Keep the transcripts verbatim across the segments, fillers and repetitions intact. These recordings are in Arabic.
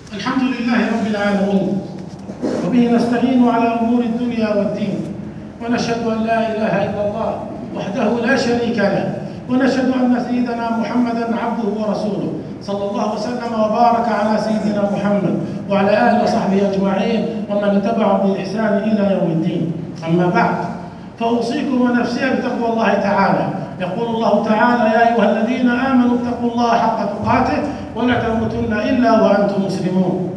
الحمد لله رب العالمين، وبه نستعين على أمور الدنيا والدين، ونشهد أن لا إله إلا الله وحده لا شريك له، ونشهد أن سيدنا محمدًا عبده ورسوله، صلى الله وسلم وبارك على سيدنا محمد وعلى آله وصحبه أجمعين ومن تبعهم بإحسان إلى يوم الدين. أما بعد، فأوصيكم ونفسي بتقوى الله تعالى. يقول الله تعالى: يا أيها الذين آمنوا اتقوا الله حق تقاته ولا تموتن إلا وأنتم مسلمون.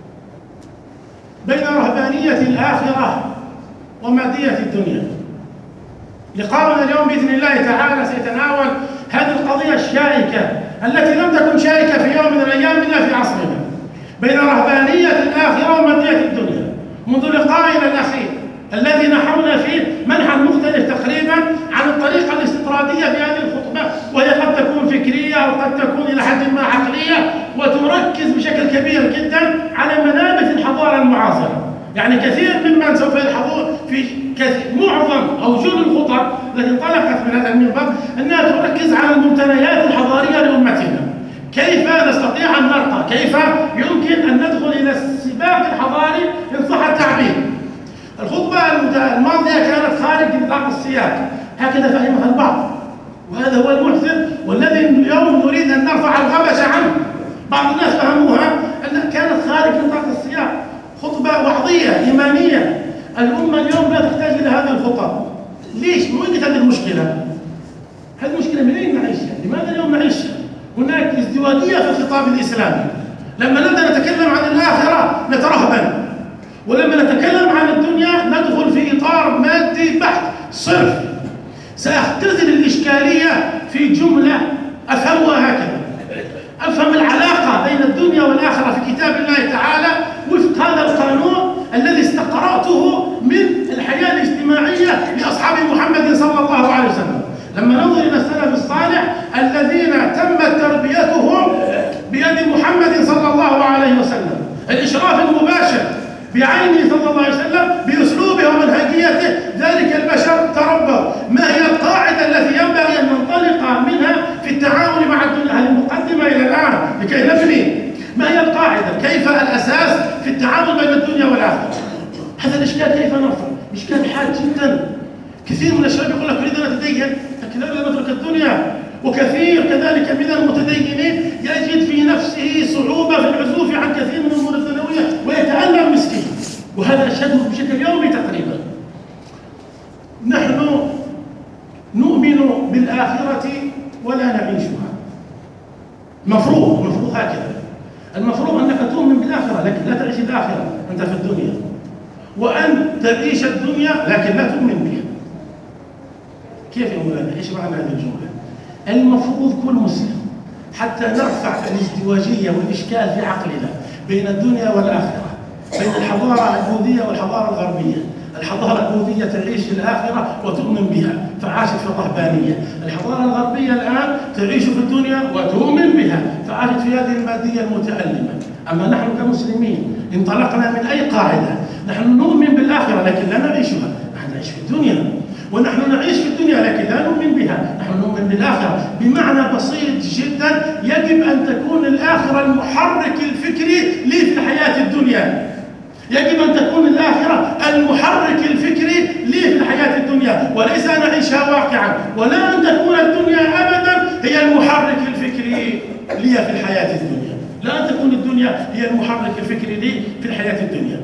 بين رهبانية الآخرة ومادية الدنيا. لقاؤنا اليوم بإذن الله تعالى سيتناول هذه القضية الشائكة التي لم تكن شائكة في يوم من الأيام إلا في عصرنا، بين رهبانية الآخرة ومادية الدنيا. منذ لقائنا الأخير الذي نحونا فيه منحا مختلف تقريبا عن الطريقة الاستطرادية في هذه الخطبة، وهي قد تكون فكرية أو قد تكون إلى حد ما عقلية، وتركز بشكل كبير جدا على منابت الحضارة المعاصرة. يعني كثير ممن سوف يلحظون في كثير معظم أو جل الخطب التي انطلقت من هذا المنبر أنها تركز على الممتنيات الحضارية لأمتنا. كيف نستطيع أن نرقى؟ كيف يمكن أن ندخل إلى السباق الحضاري إن صح التعبير؟ الخطبة الماضية كانت خارج نطاق السياق، هكذا فهمها البعض، وهذا هو المحزن والذي اليوم نريد أن نرفع الغبش عنه. بعض الناس فهموها أنها كانت خارج نطاق السياق، خطبة وعظية إيمانية. الأمة اليوم لا تحتاج إلى هذه الخطب. ليش؟ من وين هذه المشكلة؟ هذه المشكلة من أين نعيشها؟ لماذا اليوم نعيشها؟ هناك ازدواجية في الخطاب الإسلامي. لما نبدأ نتكلم عن الآخرة نترهبن، ولما نتكلم عن الدنيا ندخل في إطار مادي بحت صرف. سأختزل الإشكالية في جملة أفهمها هكذا: أفهم العلاقة بين الدنيا والآخرة في كتاب الله تعالى وفق هذا القانون الذي استقرأته من الحياة الاجتماعية لأصحاب محمد صلى الله عليه وسلم. لما ننظر إلى السلف الصالح الذين تمت تربيتهم بيد محمد صلى الله عليه وسلم، الإشراف المباشر بعينه صلى الله عليه وسلم بأسلوبه ومنهجيته، ذلك البشر تربوا. ما هي القاعدة التي ينبغي أن ننطلق منها في التعامل مع الدنيا؟ هذه المقدمة إلى الآن لكي نبني. ما هي القاعدة؟ كيف الأساس في التعامل بين الدنيا والآخرة؟ هذا الإشكال كيف نرفع؟ إشكال حاد جدا. كثير من الشباب يقول لك: أريد أن أتدين، لكن لا نترك الدنيا. وكثير كذلك من المتدينين يجد في نفسه صعوبة في العزوف عن كثير من الأمور الدنيوية ويتألم مسكين، وهذا نشهده بشكل يومي تقريبا. نحن نؤمن بالآخرة ولا نعيشها. مفروض مفروض هكذا. المفروض أنك تؤمن بالآخرة لكن لا تعيش الآخرة، أنت في الدنيا، وأن تعيش الدنيا لكن لا تؤمن بها. كيف يا مولانا؟ ايش معنى هذه الجملة؟ المفروض كل مسلم حتى نرفع الازدواجية والإشكال في عقلنا بين الدنيا والآخرة، بين الحضارة البوذية والحضارة الغربية. الحضارة البوذية تعيش الآخرة وتؤمن بها فعاشت في الرهبانية. الحضارة الغربية الآن تعيش في الدنيا وتؤمن بها فعاشت في هذه المادية المتألمة. أما نحن كمسلمين انطلقنا من أي قاعدة؟ نحن نؤمن بالآخرة لكن لا نعيشها، نحن نعيش في الدنيا. ونحن نعيش في الدنيا لكن لا نؤمن بها، نحن نؤمن بالآخرة. بمعنى بسيط جدا: يجب أن تكون الآخرة المحرك الفكري لي في الحياة الدنيا. يجب أن تكون الآخرة المحرك الفكري لي في الحياة الدنيا، وليس أن أعيشها واقعا، ولا أن تكون الدنيا أبدا هي المحرك الفكري لي في الحياة الدنيا. لا أن تكون الدنيا هي المحرك الفكري لي في الحياة الدنيا.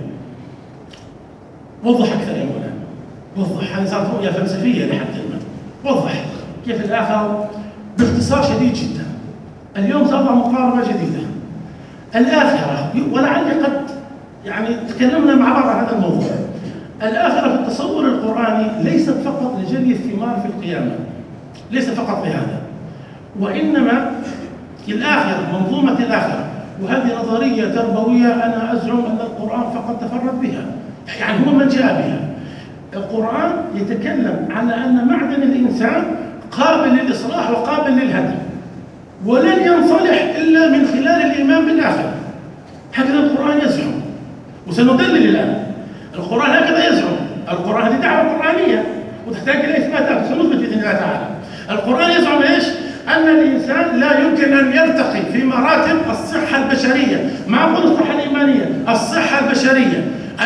وضح أكثر يا مولانا، وضح. هذه صارت رؤية فلسفية لحد ما. وضح كيف الآخرة باختصار شديد جدا. اليوم سأضع مقاربة جديدة. الآخرة، ولعلي قد يعني تكلمنا مع بعض عن هذا الموضوع. الآخرة في التصور القرآني ليست فقط لجني الثمار في القيامة، ليس فقط لهذا، وإنما الآخرة منظومة الآخرة. وهذه نظرية تربوية أنا أزعم أن القرآن فقط تفرد بها، يعني هو من جاء بها. القرآن يتكلم على أن معدن الإنسان قابل للإصلاح وقابل للهدم، ولن ينصلح إلا من خلال الإيمان بالآخرة. هكذا القرآن يزعم، وسندلل الآن. القرآن هكذا يزعم. القرآن هذه دعوة قرآنية وتحتاج إلى إثباتات، سنثبت بإذن الله تعالى. القرآن يزعم إيش؟ أن الإنسان لا يمكن أن يرتقي في مراتب الصحة البشرية. ما أقول الصحة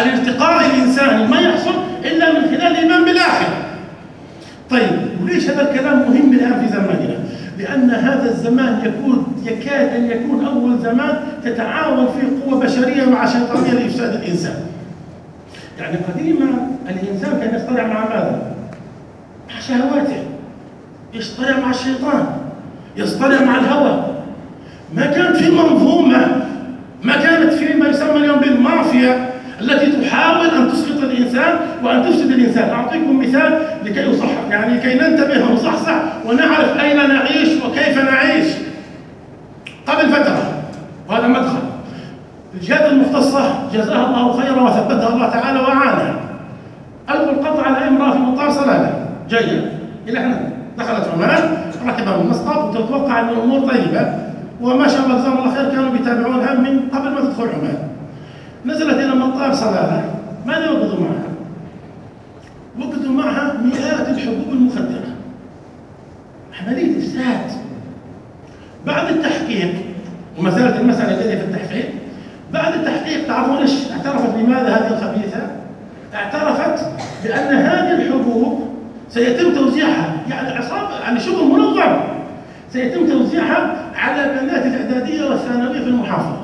الارتقاء الإنساني ما يحصل إلا من خلال الإيمان بالآخرة. طيب وليش هذا الكلام مهم الآن في زماننا؟ لأن هذا الزمان يكون يكاد أن يكون أول زمان تتعاون فيه قوة بشرية مع شيطانية لإفساد الإنسان. يعني قديما الإنسان كان يصطنع مع ماذا؟ مع شهواته، يصطنع مع الشيطان، يصطنع مع الهوى. ما كانت في منظومة، ما كانت في ما يسمى اليوم بالمافيا التي تحاول أن تسقط الإنسان وأن تفسد الإنسان. أعطيكم مثال لكي يصحح، يعني لكي ننتبه ونصحصح ونعرف أين نعيش وكيف نعيش. قبل فترة، وهذا مدخل، الجهات المختصة جزاها الله خيرا وثبتها الله تعالى وعانها، ألقوا القبض على امرأة في مطار صلالة جاية إلى هنا، دخلت عمان ركبها من المسقط وتتوقع أن الأمور طيبة، وما شاء الله جزاهم الله خير كانوا بيتابعونها من قبل ما تدخل عمان. نزلت إلى مطار صلالة، ماذا وجدوا معها؟ وجدوا معها مئات الحبوب المخدرة، عملية إفساد. بعد التحقيق، وما زالت المسألة جاية في التحقيق، بعد التحقيق تعرفون ايش اعترفت بماذا هذه الخبيثة؟ اعترفت بأن هذه الحبوب سيتم توزيعها، يعني عصابة، يعني شغل منظم، سيتم توزيعها على بنات الإعدادية والثانوية في المحافظة.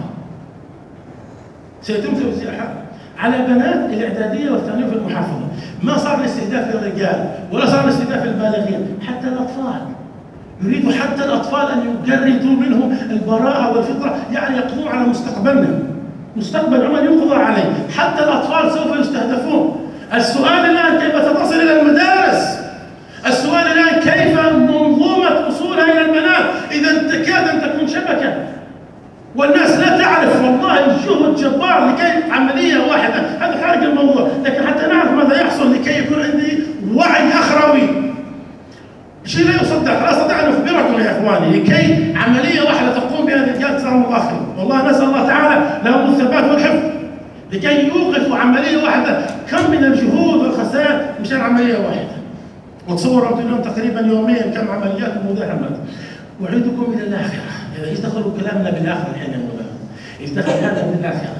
سيتم توزيعها على بنات الإعدادية والثانوية في المحافظة. ما صار الاستهداف للرجال ولا صار الاستهداف للبالغين، حتى الأطفال. يريد حتى الأطفال أن يجردوا منهم البراءة والفطرة، يعني يقضون على مستقبلنا، مستقبل عمان يقضى عليه. حتى الأطفال سوف يستهدفون. السؤال الآن كيف ستصل إلى المدارس؟ السؤال الآن كيف منظومة وصولها إلى البنات إذا تكاد أن تكون شبكة والناس لا تعرف. والله جهد جبار لكي عملية واحدة، هذا خارج الموضوع، لكن حتى نعرف ماذا يحصل لكي يكون عندي وعي أخروي، شيء لا يصدق. لا أستطيع أن أخبركم يا إخواني، لكي عملية واحدة تقوم بها الرجال جزاهم الله خير، والله نسأل الله تعالى لهم الثبات والحفظ، لكي يوقفوا عملية واحدة. كم من الجهود والخسائر مشان عملية واحدة. وتصوروا اليوم تقريبا يوميا كم عمليات ومداهمات. أعيدكم إلى الآخرة، إذا إيش دخلوا كلامنا بالآخرة الحين يا مولانا؟ إيش دخل هذا بالآخرة؟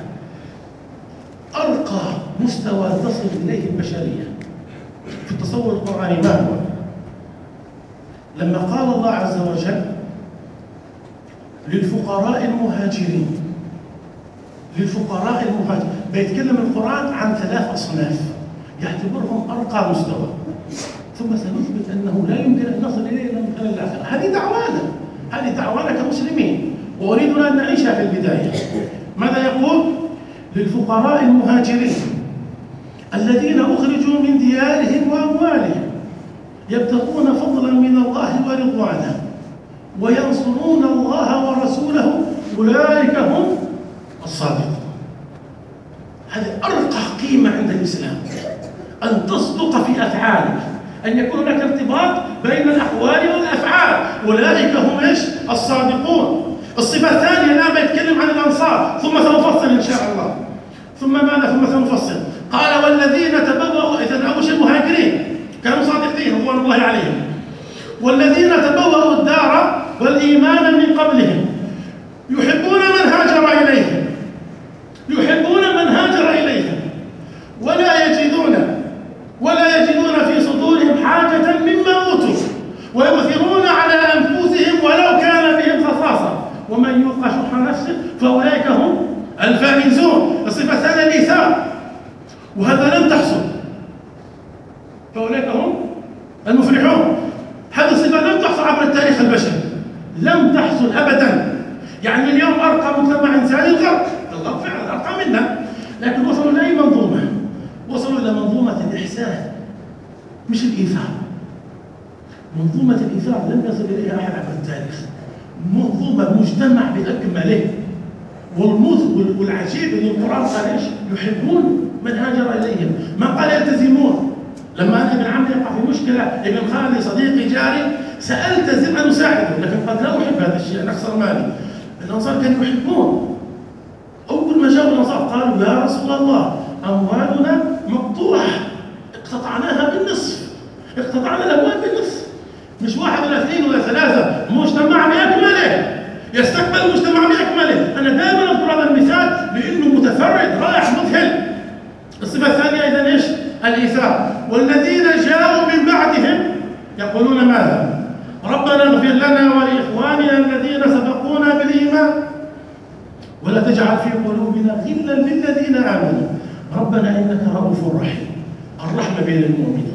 أرقى مستوى تصل إليه البشرية في التصور القرآني ما هو؟ لما قال الله عز وجل للفقراء المهاجرين، للفقراء المهاجرين، بيتكلم القرآن عن ثلاث أصناف يعتبرهم أرقى مستوى، ثم سنثبت أنه لا يمكن أن نصل إليه إلا من خلال الآخرة. هذه دعوانا، هذه دعوانا كمسلمين، وأريدنا أن نعيشها في البداية. ماذا يقول؟ للفقراء المهاجرين الذين أخرجوا من ديارهم وأموالهم يبتغون فضلا من الله ورضوانه وينصرون الله ورسوله أولئك هم الصادقون. هذه أرقى قيمة عند الإسلام، أن تصدق في أفعالك، أن يكون هناك ارتباط بين الأقوال والأفعال. أولئك هم إيش؟ الصادقون. الصفة الثانية الآن بيتكلم عن الأنصار، ثم سنفصل إن شاء الله. ثم ماذا؟ ثم سنفصل. قال والذين تبوأوا، إذن أول شيء المهاجرين كانوا صادقين رضوان الله عليهم، والذين تبوأوا الدار والإيمان من قبلهم يحبون من هاجر إليهم، يحبون من هاجر إليهم ولا يجدون ولا يجدون في صدورهم حاجة مما أوتوا ويؤثرون على أنفسهم ولو كان بهم خصاصة ومن يوق شح نفسه فأولئك هم الفائزون. الصفة الثانية الإيثار، وهذا لم تحصل، فأولئك هم المفلحون. هذه الصفة لم تحصل عبر التاريخ البشري، لم تحصل أبدا. يعني اليوم أرقى مجتمع إنساني الغرب، الغرب فعلا أرقى منا، لكن وصلوا إلى أي منظومة؟ وصلوا إلى منظومة الإحسان مش الإيثار. منظومة الإيثار لم يصل إليها أحد عبر التاريخ. منظومة مجتمع بأكمله. والعجيب أن القرآن قال إيش؟ يحبون من هاجر إليهم، ما قال يلتزمون. لما أنا ابن عمي يقع في مشكلة، ابن خالي صديقي جاري، سألتزم أن أساعده، لكن قد لا أحب هذا الشيء، أنا أخسر مالي. الأنصار كانوا يحبون. أول ما جاءوا الأنصار قالوا يا رسول الله أموالنا مقطوعة، اقتطعناها بالنصف، اقتطعنا الأموال بالنصف، مش واحد ولا اثنين ولا ثلاثة، مجتمع بأكمله، يستقبل المجتمع بأكمله. أنا دائما أذكر هذا المثال لأنه متفرد رائع مذهل. الإيثار. والذين جاءوا من بعدهم يقولون ماذا؟ ربنا اغفر لنا ولإخواننا الذين سبقونا بالإيمان ولا تجعل في قلوبنا غلا للذين آمنوا ربنا إنك رؤوف رحيم. الرحمة بين المؤمنين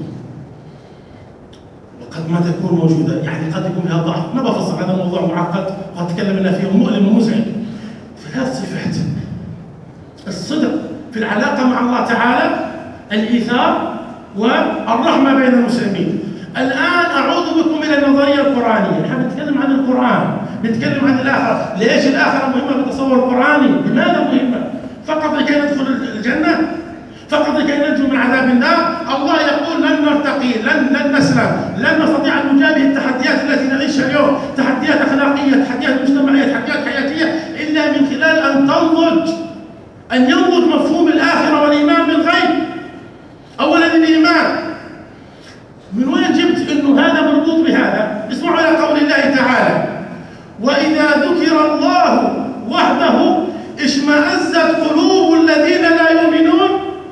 وقد ما تكون موجودة، يعني قد يكون فيها ضعف، ما بفصل هذا الموضوع معقد وقد تكلمنا فيه مؤلم ومزعج. ثلاث صفات: الصدق في العلاقة مع الله تعالى، الإيثار، والرحمة بين المسلمين. الآن أعود بكم إلى النظرية القرآنية. نحن نتكلم عن القرآن، نتكلم عن الآخرة. ليش الآخرة مهمة في التصور القرآني؟ لماذا مهمة؟ فقط لكي ندخل الجنة؟ فقط لكي ننجو من عذاب النار؟ الله يقول لن نرتقي، لن لن نسلم، لن نستطيع أن نجابه التحديات التي نعيشها اليوم، تحديات أخلاقية، تحديات مجتمعية، تحديات حياتية، إلا من خلال أن تنضج أن ينضج مفهوم الآخرة والإيمان بالغيب. أولا الإيمان، من وين جبت أنه هذا مربوط بهذا؟ اسمعوا إلى قول الله تعالى: وإذا ذكر الله وحده اشمأزت قلوب الذين لا يؤمنون.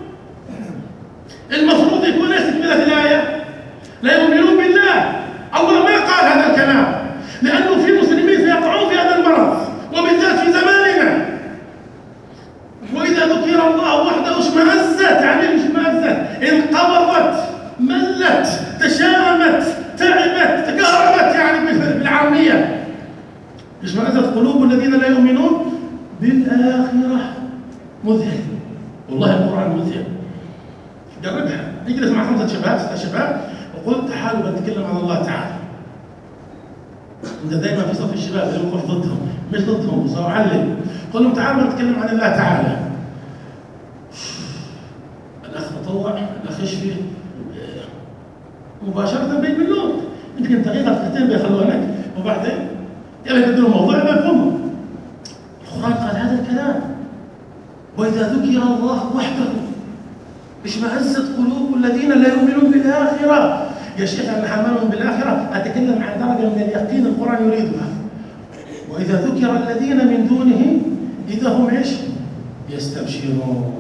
المفروض يكون ايش تكملة الآية؟ لا يؤمنون بالله. الله ما قال هذا الكلام لأنه في مسلمين سيقعون في هذا المرض وبالذات في زماننا. وإذا ذكر الله وحده اشمأزت، يعني اشمأزت، انقبضت، ملت، تشامت، تعبت، تكهربت، يعني بالعامية. اشمأزت قلوب الذين لا يؤمنون بالآخرة. مذهل والله القرآن مذهل. جربها، نجلس مع خمسة شباب ستة شباب وقلت تعالوا بنتكلم عن الله تعالى. انت دائما في صف الشباب اللي نروح ضدهم، مش ضدهم بس اعلم، قل لهم تعالوا بنتكلم عن الله تعالى. الاخ تطوع، الاخ يشفي مباشرة بيملون، يمكن دقيقة دقيقتين بيخلونك وبعدين يلا يبدلوا الموضوع بيقوموا. القرآن قال هذا الكلام: وإذا ذكر الله وحده اشمأزت قلوب الذين لا يؤمنون بالآخرة. يا شيخ أنا حملهم بالآخرة، أتكلم عن درجة من اليقين القرآن يريدها. وإذا ذكر الذين من دونه إذا هم إيش؟ يستبشرون.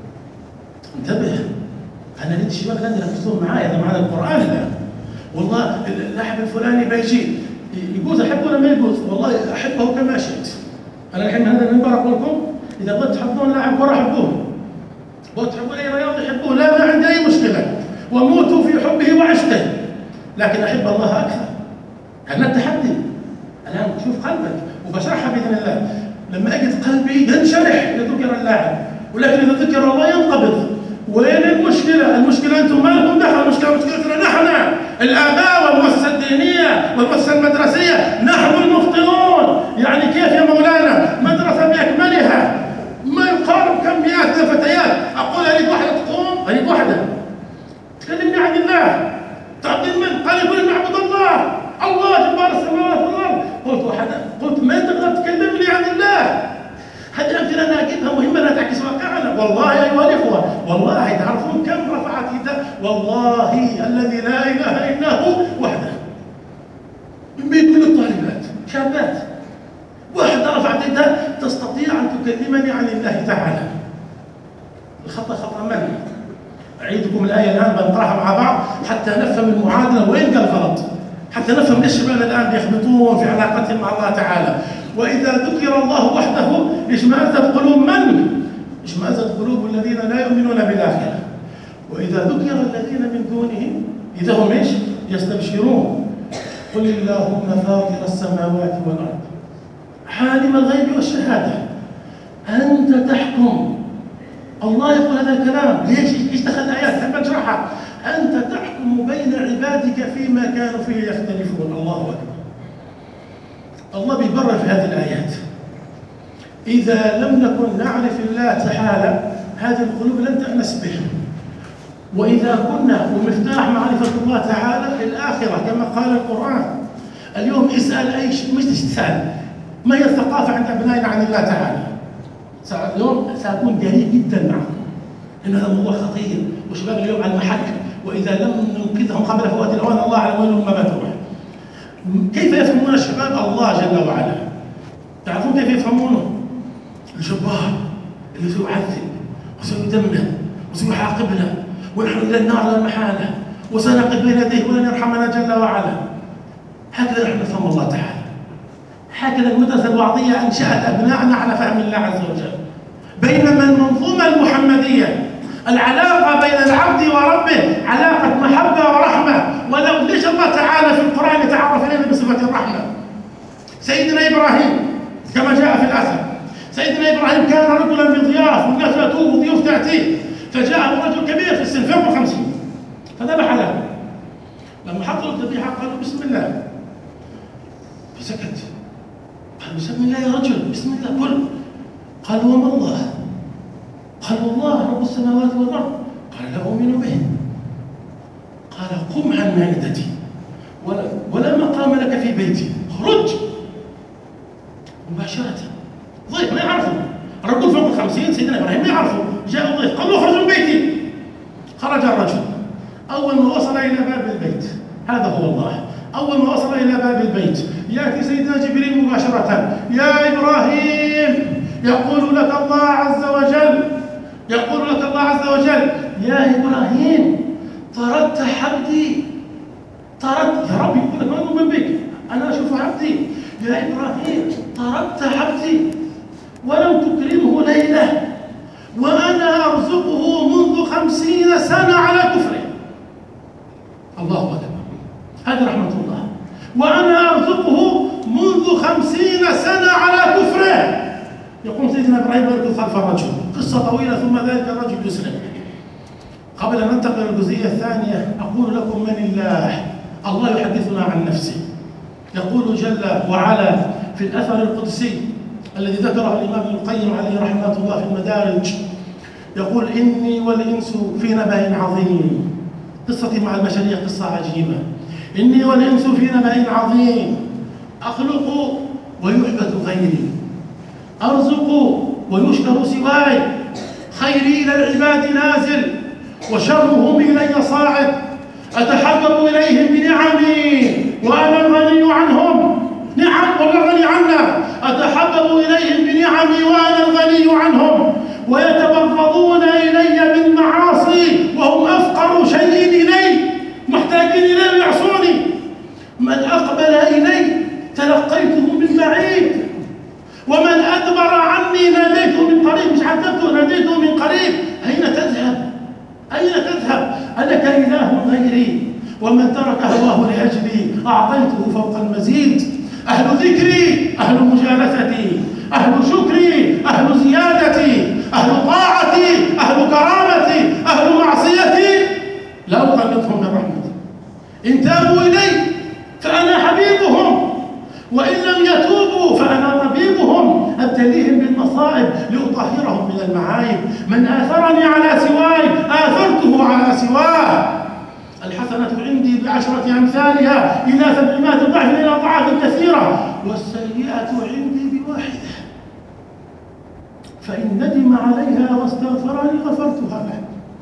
انتبه، أنا نريد الشباب الذين يركزون معايا، هذا معنى القرآن الآن. والله اللاعب الفلاني بيجي يجوز أحبه ولا ما يجوز؟ والله أحبه كما شئت. أنا الحين هذا المنبر أقول لكم إذا قلت تحبون لاعب كرة حبوه، وتحبون أي رياضي حبوه، لا ما عندي أي مشكلة، وموتوا في حبه وعشقه. لكن أحب الله أكثر. هذا التحدي. الآن شوف قلبك وبشرحها بإذن الله. لما أجد قلبي ينشرح إذا ذكر اللاعب، ولكن إذا ذكر الله ينقبض. وين المشكلة؟ المشكلة أنتم ما لكم دخل، المشكلة مشكلتنا نحن الآباء والمؤسسة الدينية والمؤسسة المدرسية، نحن المخطئون. يعني كيف يا مولانا؟ مدرسة بأكملها ما يقارب كميات الفتيات، أقول أريد واحدة تقوم، أريد واحدة تكلمني عن الله، تعطيني من؟ قال يقول نعبد الله، الله جبار السماوات والأرض. قلت واحدة، قلت ما تقدر تكلمني عن الله؟ هذه الأمثلة أنا أجيبها مهمة لا تعكس واقعنا. والله أيها الإخوة، والله تعرفون كم رفعت يدها؟ والله الذي لا إله إلا هو وحده من بين كل الطالبات شابات، واحدة رفعت يدها تستطيع أن تكلمني عن الله تعالى. الخطأ خطأ من؟ أعيدكم الآية الآن بنقرأها مع بعض حتى نفهم المعادلة وين قال غلط، حتى نفهم ليش الشباب الآن بيخبطون في علاقتهم مع الله تعالى. وإذا ذكر الله وحده اشمأزت قلوب من؟ اشمأزت قلوب الذين لا يؤمنون بالآخرة. وإذا ذكر الذين من دونه إذا هم إيش؟ يستبشرون. قل اللهم فاطر السماوات والأرض عالم الغيب والشهادة أنت تحكم. الله يقول هذا الكلام ليش؟ ايش دخل الآيات؟ حتى نشرحها. أنت تحكم بين عبادك فيما كانوا فيه يختلفون. الله أكبر. الله بيبرر في هذه الآيات. إذا لم نكن نعرف الله تعالى هذه القلوب لن تأنس به. وإذا كنا ومفتاح معرفة الله تعالى في الآخرة كما قال القرآن. اليوم اسأل أي شيء، مش تسأل ما هي الثقافة عند أبنائنا عن الله تعالى. اليوم سأكون جريء جدا معكم إن هذا موضوع خطير وشباب اليوم على المحك، وإذا لم ننقذهم قبل فوات الأوان الله على وين ما بتروح. كيف يفهمون الشباب الله جل وعلا؟ تعرفون كيف يفهمونه؟ الجبار اللي سيعذب وسيدمر وسيعاقبنا ونحن إلى النار لا محالة، وسنقف بين يديه ولن يرحمنا جل وعلا. هكذا نحن نفهم الله تعالى، هكذا المدرسة الوعظية أنشأت أبناءنا على فهم الله عز وجل. بينما المنظومة المحمدية العلاقة بين العبد وربه علاقة محبة ورحمة. ولو ليش الله تعالى في القرآن يتعرف إلينا بصفة الرحمة؟ سيدنا إبراهيم كما جاء في الأثر، سيدنا إبراهيم كان رجلا بضياف والناس يأتوه وضيوف تأتيه، فجاءه رجل كبير في السن فوق الخمسين فذبح له. لما حضروا الذبيحة قالوا بسم الله، فسكت. قال بسم الله يا رجل، بسم الله كل. قال وما الله؟ قال والله رب السماوات والأرض. قال لا أؤمن به. قال قم عن مائدتي ولا, ولا مقام لك في بيتي، خرج مباشرة. ضيف ما يعرفه، الرجل فوق الخمسين سيدنا إبراهيم ما يعرفه، جاء ضيف قال له اخرج من بيتي. خرج الرجل، أول ما وصل إلى باب البيت، هذا هو الله، أول ما وصل إلى باب البيت يأتي سيدنا جبريل مباشرة، يا إبراهيم يقول لك الله عز وجل، يقول لك الله عز وجل يا إبراهيم طردت عبدي، طردت يا رب، يقول لك ما نؤمن بك، أنا أشوف عبدي، يا إبراهيم طردت عبدي ولم تكرمه ليلة وأنا أرزقه منذ خمسين سنة على كفره. الله أكبر، هذه رحمة الله. وأنا أرزقه منذ خمسين سنة على كفره. يقوم سيدنا إبراهيم يركض خلف الرجل، قصة طويلة، ثم ذلك الرجل يسلم. قبل أن ننتقل إلى الجزئية الثانية أقول لكم من الله. الله يحدثنا عن نفسه، يقول جل وعلا في الأثر القدسي الذي ذكره الإمام ابن القيم عليه رحمة الله في المدارج، يقول إني والإنس في نبأ عظيم. قصتي مع البشرية قصة عجيبة. إني والإنس في نبأ عظيم، أخلق ويحبط غيري، أرزق ويشكر سواي، خيري إلى العباد نازل وشرهم إلي صاعد، أتحبب إليهم بنعمي وأنا الغني عنهم، نعم ولا غني عنا، أتحبب إليهم بنعمي وأنا الغني عنهم، ويتبغضون إلي بالمعاصي وهم أفقر شيء إلي، محتاجين إلي ويعصوني. من أقبل إلي تلقيته من بعيد، ومن أدبر عني ناديته من قريب، مش حدثته ناديته من قريب. أين تذهب؟ أين تذهب؟ ألك إله غيري؟ ومن ترك هواه لأجلي أعطيته فوق المزيد. أهل ذكري، أهل مجالستي، أهل شكري، أهل زيادتي، أهل طاعتي، أهل كرامتي، أهل معصيتي، لا أقلطهم من رحمتي. إن تابوا إلي فأنا حبيبهم، وإن لم يتوبوا فأنا طبيبهم، أبتليهم بالمصائب لأطهرهم من المعايب. من آثرني على سواي آثرته على سواه. الحسنة عندي بعشرة أمثالها إلى سبعمائة ضعف إلى أضعاف كثيرة، والسيئة عندي بواحدة، فإن ندم عليها واستغفرني غفرتها له.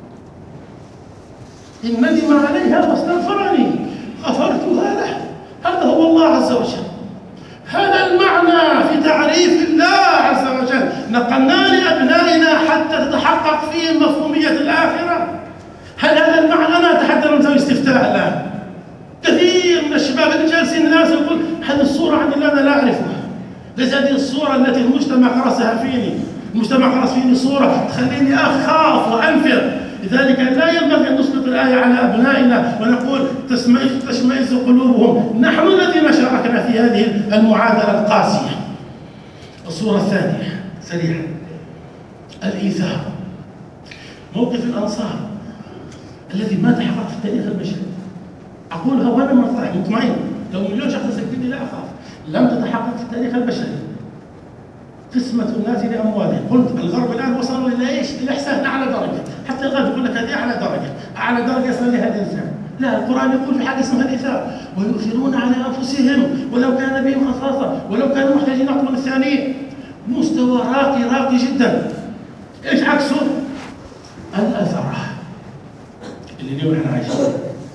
إن ندم عليها واستغفرني غفرتها له. هذا هو الله عز وجل. هذا المعنى في تعريف الله عز وجل نقلناه لأبنائنا حتى تتحقق فيهم مفهومية الآخرة. هل هذا المعنى؟ أنا أتحدى أن نسوي استفتاء الآن. كثير من الشباب اللي جالسين الناس يقول هذه الصورة عند الله أنا لا أعرفها. ليس هذه الصورة التي المجتمع غرسها فيني. المجتمع غرس فيني صورة تخليني أخاف وأنفر. لذلك لا ينبغي أن نسقط الآية على أبنائنا ونقول تشمئز قلوبهم. نحن الذين شاركنا في هذه المعادلة القاسية. الصورة الثانية سريعا، الإيثار. موقف الأنصار الذي ما تحقق في التاريخ البشري. أقولها وأنا مطمئن، لو مليون شخص سكتني لا أخاف. لم تتحقق في التاريخ البشري. قسمة الناس لأموالهم. قلت الغرب الآن وصلوا إلى إيش؟ إلى إحسان أعلى درجة. حتى الغرب يقول لك هذه أعلى درجة، أعلى درجة يصل لها الإنسان. لا، القرآن يقول في حاجة اسمها الإيثار، ويؤثرون على أنفسهم ولو كان بهم خصاصة ولو كانوا محتاجين أقوى من الثانيين. مستوى راقي راقي جدا. إيش عكسه؟ الأثرة اللي اليوم احنا عايشين.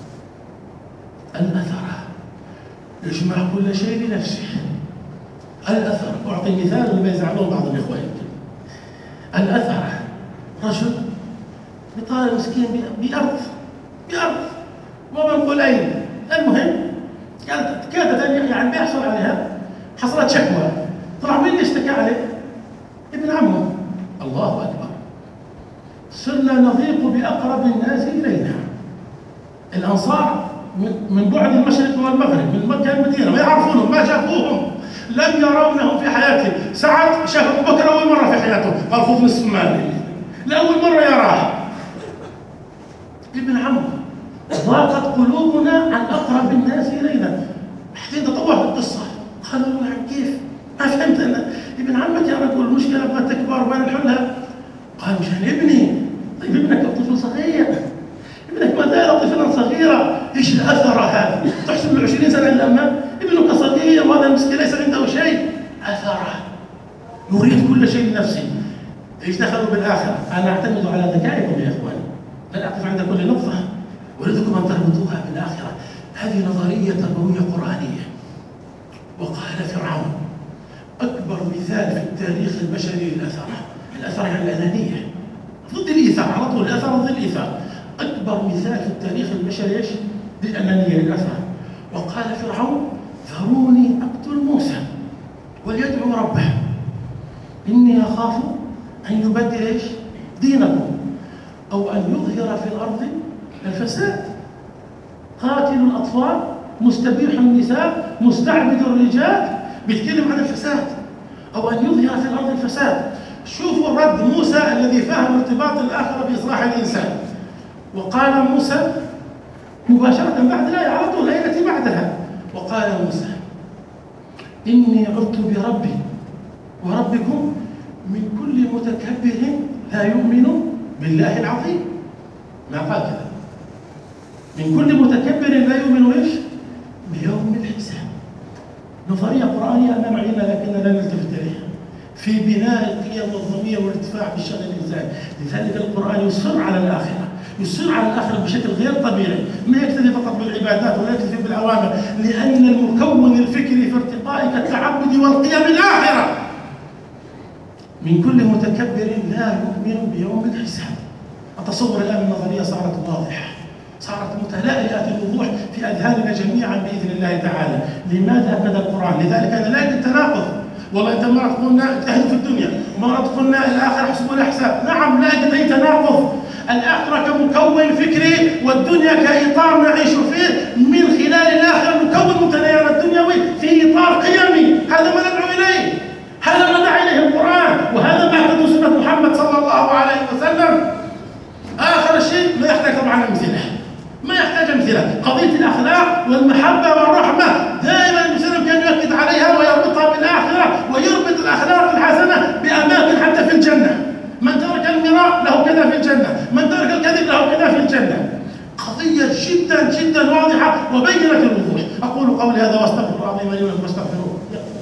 الأثرة يجمع كل شيء لنفسه. الأثر، أعطي مثال لما يزعلون بعض الإخوة. الأثر رجل بطالب مسكين بأرض بأرض ومن قليل. المهم كانت كادت يعني بيحصل عليها، حصلت شكوى، طلع مين اللي اشتكى عليه؟ ابن عمه. الله أكبر. صرنا نضيق بأقرب الناس إلينا. الأنصار من بعد المشرق والمغرب، من مكة المدينة، ما يعرفونهم، ما شافوهم، لم يرونهم في حياتهم. سعد شاف أبو بكر أول مرة في حياته، قال خذ نصف مالي، لأول مرة يراه. ابن عمه. ضاقت قلوبنا عن أقرب الناس إلينا. حتى تطور القصة، قالوا نعم كيف؟ ما فهمت أنا. ابن عمك يا رجل، المشكلة بغت تكبر وين نحلها؟ قال مشان ابني. طيب ابنك طفل صغير، ابنك ما زال طفلا صغيرا، ايش الاثر هذا؟ تحسب له عشرين سنه الامام، ابنك صغير وهذا المسكين ليس عنده شيء. اثره يريد كل شيء لنفسه. ايش دخلوا بالاخره؟ انا اعتمد على ذكائكم يا اخواني، لا اقف عند كل نقطه، اريدكم ان تربطوها بالاخره. هذه نظريه تربويه قرانيه. وقال فرعون: اكبر مثال في التاريخ البشري للاثر. الاثر يعني الانانيه، ضد الايثار على طول، الاثر ضد الايثار. اكبر مثال في التاريخ البشري ايش؟ بالانانيه، الاثر. وقال فرعون: ذروني اقتل موسى وليدعو ربه اني اخاف ان يبدل ايش؟ دينكم او ان يظهر في الارض الفساد. قاتل الاطفال، مستبيح النساء، مستعبد الرجال، بيتكلم عن الفساد، او ان يظهر في الارض الفساد. شوفوا رد موسى الذي فهم ارتباط الآخرة بإصلاح الإنسان. وقال موسى مباشرة بعد الآية على طول، الآية التي بعدها: وقال موسى إني عذت بربي وربكم من كل متكبر لا يؤمن بالله العظيم. ما قال كذا، من كل متكبر لا يؤمن إيش؟ بيوم الحساب. نظرية قرآنية أمام عيننا لكننا لا نلتفت إليها في بناء القيم والضمير والارتفاع بشأن الإنسان. لذلك القرآن يصر على الآخرة، يصر على الآخرة بشكل غير طبيعي، ما يكتفي فقط بالعبادات ولا يكتفي بالأوامر، لأن المكون الفكري في ارتقائك التعبد والقيم الآخرة. من كل متكبر لا يؤمن بيوم الحساب. أتصور الآن النظرية صارت واضحة، صارت متلألئة الوضوح في أذهاننا جميعا بإذن الله تعالى. لماذا هكذا القرآن؟ لذلك أنا لا أجد تناقض. والله انت مرة تقولنا اجتهدوا في الدنيا، ومرة تقولنا الاخره حسبوا الاحساب. نعم، لا يوجد اي تناقض. الاخره كمكون فكري والدنيا كاطار نعيش فيه، من خلال الاخره نكون متنايرنا الدنيوي في اطار قيمي. هذا ما ندعو اليه، هذا ما دعا اليه القران، وهذا ما كتب سنه محمد صلى الله عليه وسلم. اخر شيء ما يحتاج طبعا امثله، ما يحتاج امثله. قضيه الاخلاق والمحبه والرحمه دائما المسلم كان يؤكد عليها ويربطها بالاخره، ويربط الاخلاق الحسنه باماكن حتى في الجنه. من ترك المراء له كذا في الجنه، من ترك الكذب له كذا في الجنه. قضيه جدا جدا واضحه وبينه الوضوح. اقول قولي هذا واستغفر الله العظيم لي ولكم واستغفروه.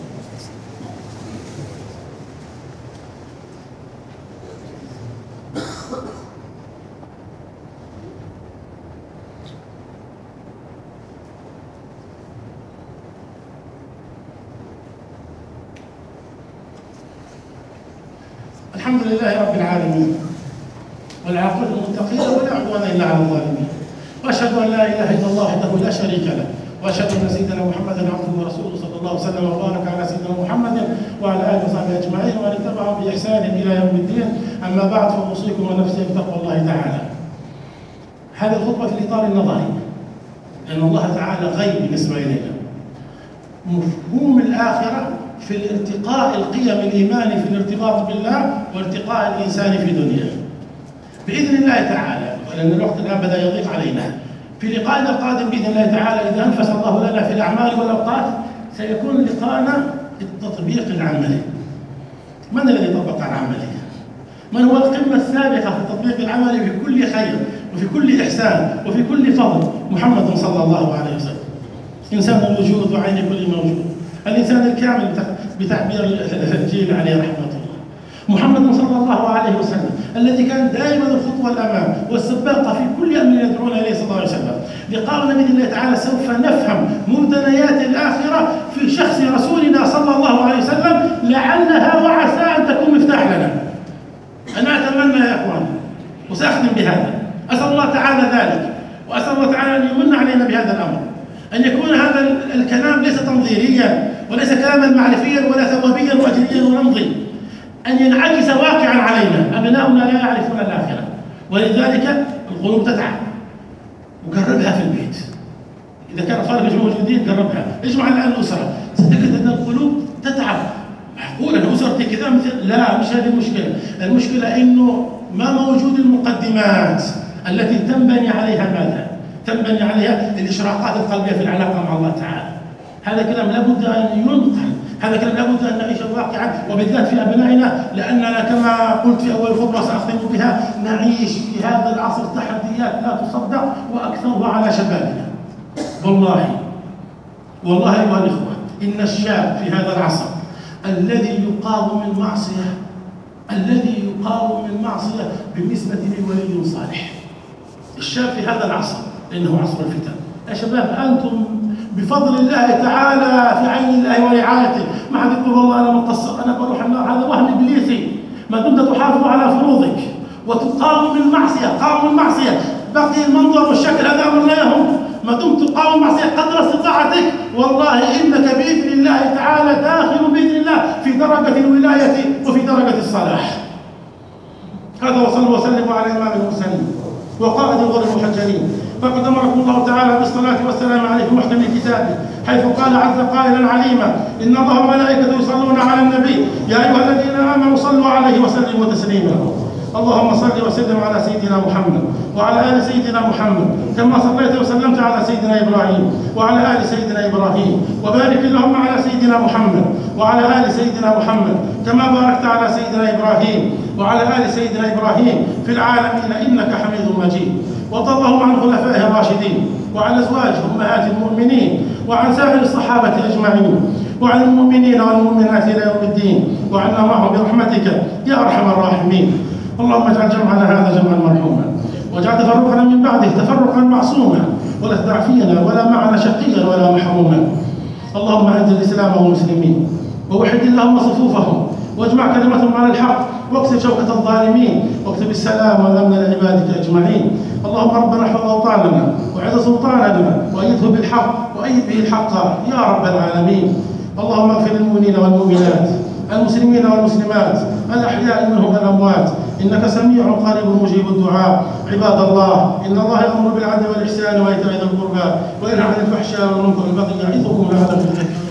الحمد لله رب العالمين، والعاقبة للمتقين ولا عدوان إلا على الظالمين. وأشهد أن لا إله إلا الله وحده لا شريك له، وأشهد أن سيدنا محمدا عبده ورسوله صلى الله وسلم وبارك على سيدنا محمد وعلى آله وصحبه أجمعين ومن اتبعهم بإحسان إلى يوم الدين. أما بعد، فأوصيكم ونفسي بتقوى الله تعالى. هذه الخطبة في الإطار النظري، لأن الله تعالى غيب بالنسبة إلينا. مفهوم الآخرة في الارتقاء القيم الإيماني، في الارتباط بالله وارتقاء الإنسان في دنياه بإذن الله تعالى. لأن الوقت الآن بدأ يضيق علينا. في لقائنا القادم بإذن الله تعالى، إذا أنفس الله لنا في الأعمال والأوقات، سيكون لقاءنا التطبيق العملي. من الذي طبق العملي؟ من هو القمة السابقة في التطبيق العملي في كل خير وفي كل إحسان وفي كل فضل؟ محمد صلى الله عليه وسلم، إنسان الوجود وعين كل موجود، الإنسان الكامل بتعبير الجيل عليه رحمة الله. محمد صلى الله عليه وسلم الذي كان دائما الخطوة الأمام والسباقة في كل أمر يدعونا إليه صلى الله عليه وسلم. لقاؤنا بإذن الله تعالى سوف نفهم مبتنيات الآخرة في شخص رسولنا صلى الله عليه وسلم، لعلها وعسى أن تكون مفتاح لنا. أنا أتمنى يا أخوان، وسأختم بهذا، تعالى ذلك، وأسأل الله تعالى أن يمن علينا بهذا الأمر، أن يكون هذا الكلام ليس تنظيريا وليس كلاما معرفيا ولا ثوابيا وأجريا ونمضي، أن ينعكس واقعا علينا. أبناؤنا لا يعرفون الآخرة، ولذلك القلوب تتعب. وقربها في البيت، إذا كان أطفالك مش موجودين قربها، اجمع الآن الأسرة، ستجد أن القلوب تتعب. معقول أن أسرتي كذا مثل؟ لا، مش هذه المشكلة، المشكلة إنه ما موجود المقدمات التي تنبني عليها ماذا؟ تنبني عليها الإشراقات القلبية في العلاقة مع الله تعالى. هذا كلام لابد أن ينقل، هذا كلام لابد أن نعيشه واقعا، وبالذات في أبنائنا، لأننا كما قلت في أول خطبة سأختم بها، نعيش في هذا العصر تحديات لا تصدق، وأكثرها على شبابنا. والله والله أيها الإخوة، إن الشاب في هذا العصر الذي يقاوم المعصية الذي يقاوم المعصية بالنسبة لولي صالح. الشاب في هذا العصر، لأنه عصر الفتن. يا شباب، أنتم بفضل الله تعالى في عين الله ورعايته، ما حد يقول والله أنا مقصر، أنا بروح النار، هذا وهم إبليسي. ما دمت تحافظ على فروضك وتقاوم المعصية، قاوم المعصية، بقي المنظر والشكل هذا أمر لا يهم. ما دمت تقاوم المعصية قدر استطاعتك، والله إنك بإذن الله تعالى داخل بإذن الله في درجة الولاية وفي درجة الصلاح. هذا وصلوا وسلموا على إمام المرسلين وقائد الغر المحجلين، فقد أمركم الله تعالى بالصلاة والسلام عليه في محكم كتابه، حيث قال عز قائلا عليما: إن الله وملائكته يصلون على النبي يا أيها الذين آمنوا صلوا عليه وسلموا تسليما. اللهم صل وسلم على سيدنا محمد وعلى آل سيدنا محمد، كما صليت وسلمت على سيدنا إبراهيم وعلى آل سيدنا إبراهيم، وبارك اللهم على سيدنا محمد وعلى آل سيدنا محمد، كما باركت على سيدنا إبراهيم وعلى آل سيدنا إبراهيم في العالمين إنك حميد مجيد. وارض اللهم عن خلفائه الراشدين وعن أزواج أمهات المؤمنين وعن سائر الصحابة أجمعين وعن المؤمنين والمؤمنات إلى يوم الدين، وعنا معهم برحمتك يا أرحم الراحمين. اللهم اجعل جمعنا هذا جمعا مرحوما، واجعل تفرقنا من بعده تفرقا معصوما، ولا تدع فينا ولا معنا شقيا ولا محروما. اللهم اعز الإسلام والمسلمين، ووحد اللهم صفوفهم، واجمع كلمتهم على الحق، واكسر شوكة الظالمين، واكتب السلام والأمن لعبادك أجمعين. اللهم ربنا احفظ أوطاننا وعز سلطاننا، وأيده بالحق وأيد به الحق يا رب العالمين. اللهم اغفر للمؤمنين والمؤمنات، المسلمين والمسلمات، الأحياء منهم والأموات، إنك سميع قريب مجيب الدعاء. عباد الله، إن الله يأمر بالعدل والإحسان وإيتاء ذي القربى وينهى عن الفحشاء والمنكر والبغي يعظكم لعلكم تذكرون.